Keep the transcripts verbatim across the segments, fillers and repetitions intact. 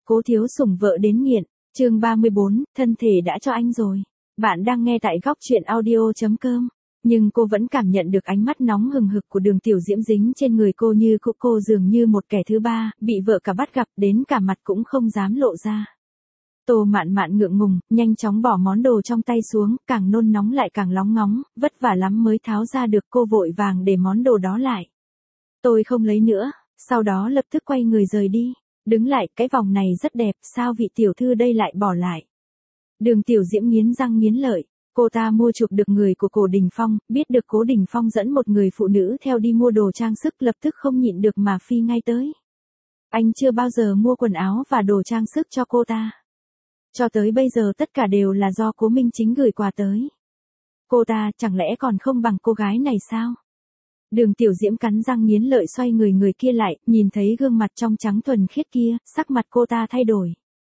Cố thiếu sủng vợ đến nghiện, chương ba mươi bốn, thân thể đã cho anh rồi. Bạn đang nghe tại góc chuyện audio chấm com. Nhưng cô vẫn cảm nhận được ánh mắt nóng hừng hực của Đường Tiểu Diễm dính trên người cô như cô, cô dường như một kẻ thứ ba, bị vợ cả bắt gặp đến cả mặt cũng không dám lộ ra. Tô Mạn Mạn ngượng ngùng, nhanh chóng bỏ món đồ trong tay xuống, càng nôn nóng lại càng lóng ngóng, vất vả lắm mới tháo ra được, cô vội vàng để món đồ đó lại. Tôi không lấy nữa, sau đó lập tức quay người rời đi. Đứng lại, cái vòng này rất đẹp, sao vị tiểu thư đây lại bỏ lại? Đường Tiểu Diễm nghiến răng nghiến lợi, cô ta mua chuộc được người của Cố Đình Phong, biết được Cố Đình Phong dẫn một người phụ nữ theo đi mua đồ trang sức, lập tức không nhịn được mà phi ngay tới. Anh chưa bao giờ mua quần áo và đồ trang sức cho cô ta. Cho tới bây giờ tất cả đều là do Cố Minh Chính gửi quà tới. Cô ta chẳng lẽ còn không bằng cô gái này sao? Đường Tiểu Diễm cắn răng nghiến lợi xoay người người kia lại, nhìn thấy gương mặt trong trắng thuần khiết kia, sắc mặt cô ta thay đổi.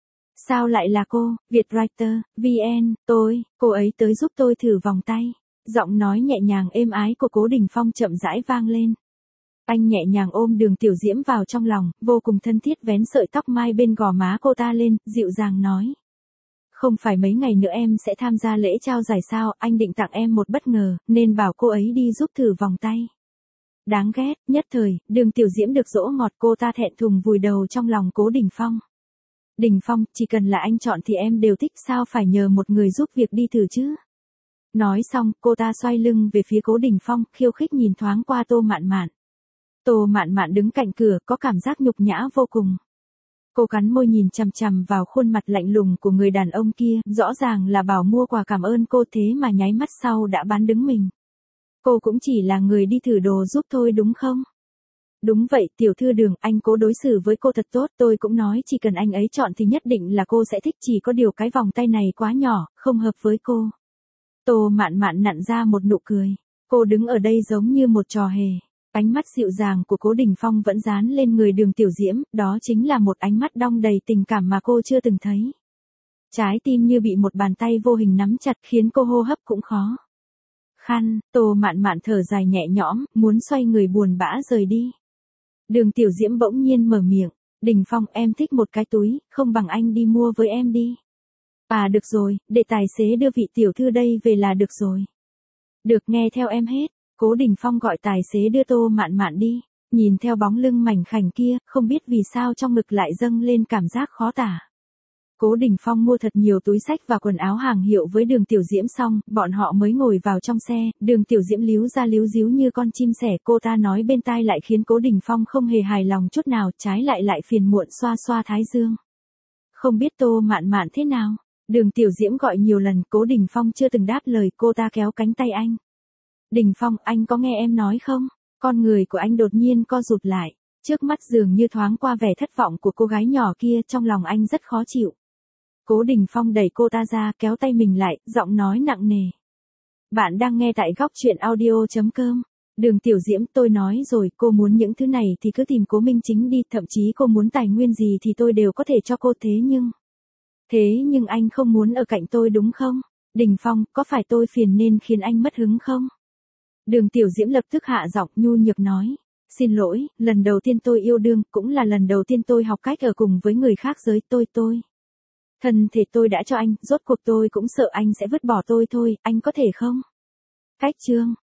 Sao lại là cô, Vietwriter, vê en, tôi, cô ấy tới giúp tôi thử vòng tay. Giọng nói nhẹ nhàng êm ái của Cố Đình Phong chậm rãi vang lên. Anh nhẹ nhàng ôm Đường Tiểu Diễm vào trong lòng, vô cùng thân thiết vén sợi tóc mai bên gò má cô ta lên, dịu dàng nói. Không phải mấy ngày nữa em sẽ tham gia lễ trao giải sao, anh định tặng em một bất ngờ, nên bảo cô ấy đi giúp thử vòng tay. Đáng ghét, nhất thời, Đường Tiểu Diễm được dỗ ngọt, cô ta thẹn thùng vùi đầu trong lòng Cố Đình Phong. Đình Phong, chỉ cần là anh chọn thì em đều thích, sao phải nhờ một người giúp việc đi thử chứ? Nói xong, cô ta xoay lưng về phía Cố Đình Phong, khiêu khích nhìn thoáng qua Tô Mạn Mạn. Tô Mạn Mạn đứng cạnh cửa, có cảm giác nhục nhã vô cùng. Cô cắn môi nhìn chằm chằm vào khuôn mặt lạnh lùng của người đàn ông kia, rõ ràng là bảo mua quà cảm ơn cô thế mà nháy mắt sau đã bán đứng mình. Cô cũng chỉ là người đi thử đồ giúp thôi đúng không? Đúng vậy, tiểu thư Đường, anh Cố đối xử với cô thật tốt, tôi cũng nói chỉ cần anh ấy chọn thì nhất định là cô sẽ thích, chỉ có điều cái vòng tay này quá nhỏ, không hợp với cô. Tô Mạn Mạn nặn ra một nụ cười. Cô đứng ở đây giống như một trò hề. Ánh mắt dịu dàng của Cố Đình Phong vẫn dán lên người Đường Tiểu Diễm, đó chính là một ánh mắt đong đầy tình cảm mà cô chưa từng thấy. Trái tim như bị một bàn tay vô hình nắm chặt khiến cô hô hấp cũng khó. Khăn, Tô Mạn Mạn thở dài nhẹ nhõm, muốn xoay người buồn bã rời đi. Đường Tiểu Diễm bỗng nhiên mở miệng, Đình Phong, em thích một cái túi, không bằng anh đi mua với em đi. À được rồi, để tài xế đưa vị tiểu thư đây về là được rồi. Được, nghe theo em hết. Cố Đình Phong gọi tài xế đưa Tô Mạn Mạn đi, nhìn theo bóng lưng mảnh khảnh kia, không biết vì sao trong ngực lại dâng lên cảm giác khó tả. Cố Đình Phong mua thật nhiều túi xách và quần áo hàng hiệu với Đường Tiểu Diễm xong, bọn họ mới ngồi vào trong xe, Đường Tiểu Diễm líu ra líu díu như con chim sẻ, cô ta nói bên tai lại khiến Cố Đình Phong không hề hài lòng chút nào, trái lại lại phiền muộn xoa xoa thái dương. Không biết Tô Mạn Mạn thế nào? Đường Tiểu Diễm gọi nhiều lần, Cố Đình Phong chưa từng đáp lời, cô ta kéo cánh tay anh. Đình Phong, anh có nghe em nói không? Con người của anh đột nhiên co rụt lại, trước mắt dường như thoáng qua vẻ thất vọng của cô gái nhỏ kia, trong lòng anh rất khó chịu. Cố Đình Phong đẩy cô ta ra, kéo tay mình lại, giọng nói nặng nề. Bạn đang nghe tại góc chuyện audio chấm com. Đường Tiểu Diễm, tôi nói rồi, cô muốn những thứ này thì cứ tìm Cố Minh Chính đi, thậm chí cô muốn tài nguyên gì thì tôi đều có thể cho cô, thế nhưng... Thế nhưng anh không muốn ở cạnh tôi đúng không? Đình Phong, có phải tôi phiền nên khiến anh mất hứng không? Đường Tiểu Diễm lập tức hạ giọng nhu nhược nói. Xin lỗi, lần đầu tiên tôi yêu đương, cũng là lần đầu tiên tôi học cách ở cùng với người khác giới, tôi tôi. Thân thể tôi đã cho anh, rốt cuộc tôi cũng sợ anh sẽ vứt bỏ tôi thôi, anh có thể không? Cách chương.